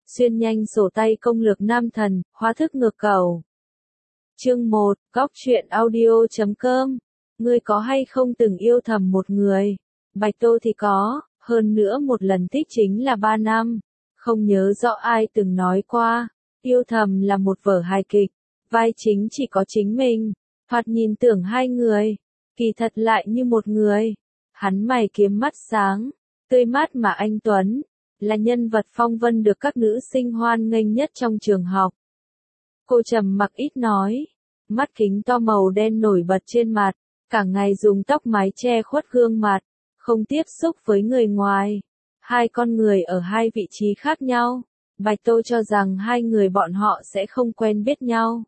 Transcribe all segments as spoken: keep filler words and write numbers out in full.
Xuyên nhanh sổ tay công lược nam thần, hóa thức ngược cầu. Chương một, góc truyện audio chấm com. Ngươi có hay không từng yêu thầm một người? Bạch Tô thì có, hơn nữa một lần thích chính là ba năm. Không nhớ rõ ai từng nói qua, yêu thầm là một vở hài kịch, vai chính chỉ có chính mình, thoạt nhìn tưởng hai người, kỳ thật lại như một người. Hắn mày kiếm mắt sáng, tươi mát mà anh tuấn, là nhân vật phong vân được các nữ sinh hoan nghênh nhất trong trường học. Cô trầm mặc ít nói, mắt kính to màu đen nổi bật trên mặt, cả ngày dùng tóc mái che khuất gương mặt, không tiếp xúc với người ngoài. Hai con người ở hai vị trí khác nhau, Bạch Tô cho rằng hai người bọn họ sẽ không quen biết nhau.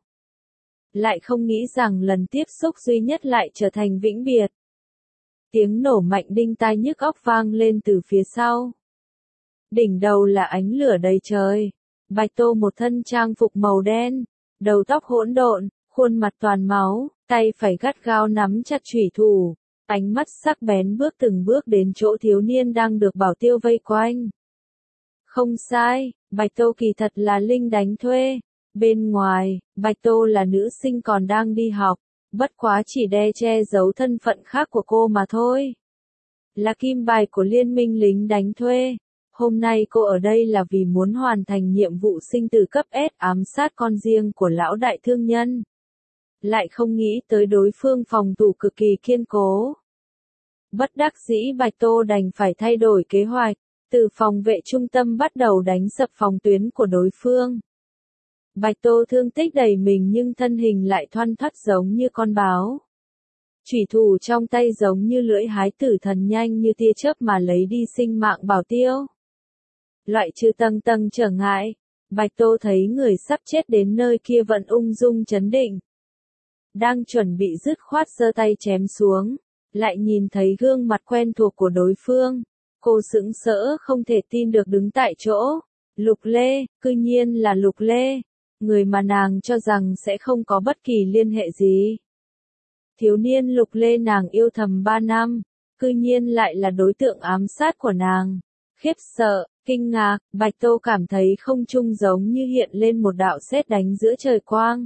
Lại không nghĩ rằng lần tiếp xúc duy nhất lại trở thành vĩnh biệt. Tiếng nổ mạnh đinh tai nhức óc vang lên từ phía sau. Đỉnh đầu là ánh lửa đầy trời. Bạch Tô một thân trang phục màu đen, đầu tóc hỗn độn, khuôn mặt toàn máu, tay phải gắt gao nắm chặt chủy thủ, ánh mắt sắc bén bước từng bước đến chỗ thiếu niên đang được bảo tiêu vây quanh. Không sai, Bạch Tô kỳ thật là lính đánh thuê. Bên ngoài, Bạch Tô là nữ sinh còn đang đi học, bất quá chỉ đe che giấu thân phận khác của cô mà thôi. Là kim bài của liên minh lính đánh thuê. Hôm nay cô ở đây là vì muốn hoàn thành nhiệm vụ sinh tử cấp S ám sát con riêng của lão đại thương nhân. Lại không nghĩ tới đối phương phòng thủ cực kỳ kiên cố. Bất đắc dĩ Bạch Tô đành phải thay đổi kế hoạch, từ phòng vệ trung tâm bắt đầu đánh sập phòng tuyến của đối phương. Bạch Tô thương tích đầy mình nhưng thân hình lại thoăn thoắt giống như con báo. Chủy thủ trong tay giống như lưỡi hái tử thần nhanh như tia chớp mà lấy đi sinh mạng bảo tiêu. Loại trừ tầng tầng trở ngại, Bạch Tô thấy người sắp chết đến nơi kia vẫn ung dung chấn định. Đang chuẩn bị dứt khoát giơ tay chém xuống, lại nhìn thấy gương mặt quen thuộc của đối phương. Cô sững sỡ không thể tin được đứng tại chỗ. Lục Lê, cư nhiên là Lục Lê, người mà nàng cho rằng sẽ không có bất kỳ liên hệ gì. Thiếu niên Lục Lê nàng yêu thầm ba năm, cư nhiên lại là đối tượng ám sát của nàng. Khiếp sợ, kinh ngạc, Bạch Tô cảm thấy không trung giống như hiện lên một đạo sét đánh giữa trời quang.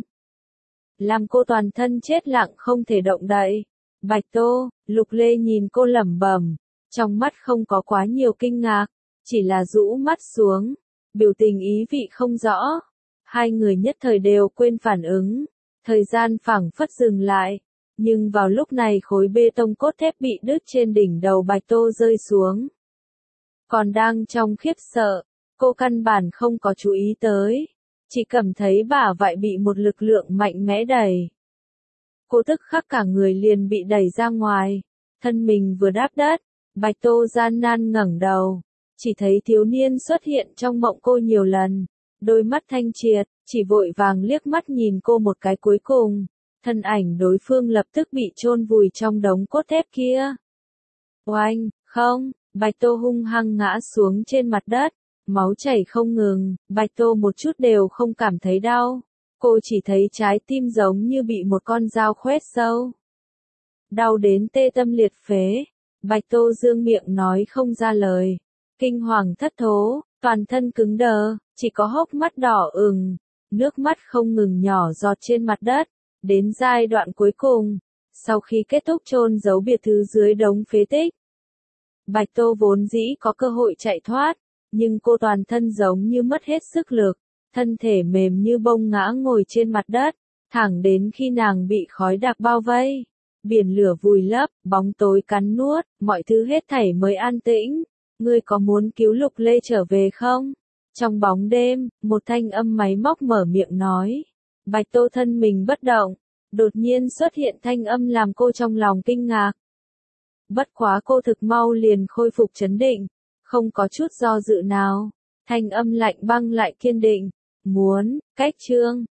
Làm cô toàn thân chết lặng không thể động đậy. Bạch Tô, Lục Lê nhìn cô lẩm bẩm, trong mắt không có quá nhiều kinh ngạc, chỉ là rũ mắt xuống, biểu tình ý vị không rõ. Hai người nhất thời đều quên phản ứng, thời gian phảng phất dừng lại, nhưng vào lúc này khối bê tông cốt thép bị đứt trên đỉnh đầu Bạch Tô rơi xuống. Còn đang trong khiếp sợ, cô căn bản không có chú ý tới, chỉ cảm thấy bả vai bị một lực lượng mạnh mẽ đẩy. Cô tức khắc cả người liền bị đẩy ra ngoài, thân mình vừa đáp đất, Bạch Tô gian nan ngẩng đầu, chỉ thấy thiếu niên xuất hiện trong mộng cô nhiều lần, đôi mắt thanh triệt, chỉ vội vàng liếc mắt nhìn cô một cái cuối cùng, thân ảnh đối phương lập tức bị chôn vùi trong đống cốt thép kia. Oanh, không, Bạch Tô hung hăng ngã xuống trên mặt đất, máu chảy không ngừng, Bạch Tô một chút đều không cảm thấy đau, cô chỉ thấy trái tim giống như bị một con dao khoét sâu. Đau đến tê tâm liệt phế, Bạch Tô dương miệng nói không ra lời, kinh hoàng thất thố, toàn thân cứng đờ, chỉ có hốc mắt đỏ ửng, nước mắt không ngừng nhỏ giọt trên mặt đất. Đến giai đoạn cuối cùng, sau khi kết thúc chôn giấu biệt thự dưới đống phế tích, Bạch Tô vốn dĩ có cơ hội chạy thoát, nhưng cô toàn thân giống như mất hết sức lực, thân thể mềm như bông ngã ngồi trên mặt đất, thẳng đến khi nàng bị khói đặc bao vây, biển lửa vùi lấp, bóng tối cắn nuốt, mọi thứ hết thảy mới an tĩnh. Ngươi có muốn cứu Lục Lê trở về không? Trong bóng đêm, một thanh âm máy móc mở miệng nói. Bạch Tô thân mình bất động, đột nhiên xuất hiện thanh âm làm cô trong lòng kinh ngạc. Bất quá cô thực mau liền khôi phục trấn định, không có chút do dự nào. Thanh âm lạnh băng lại kiên định. Muốn, cách chương.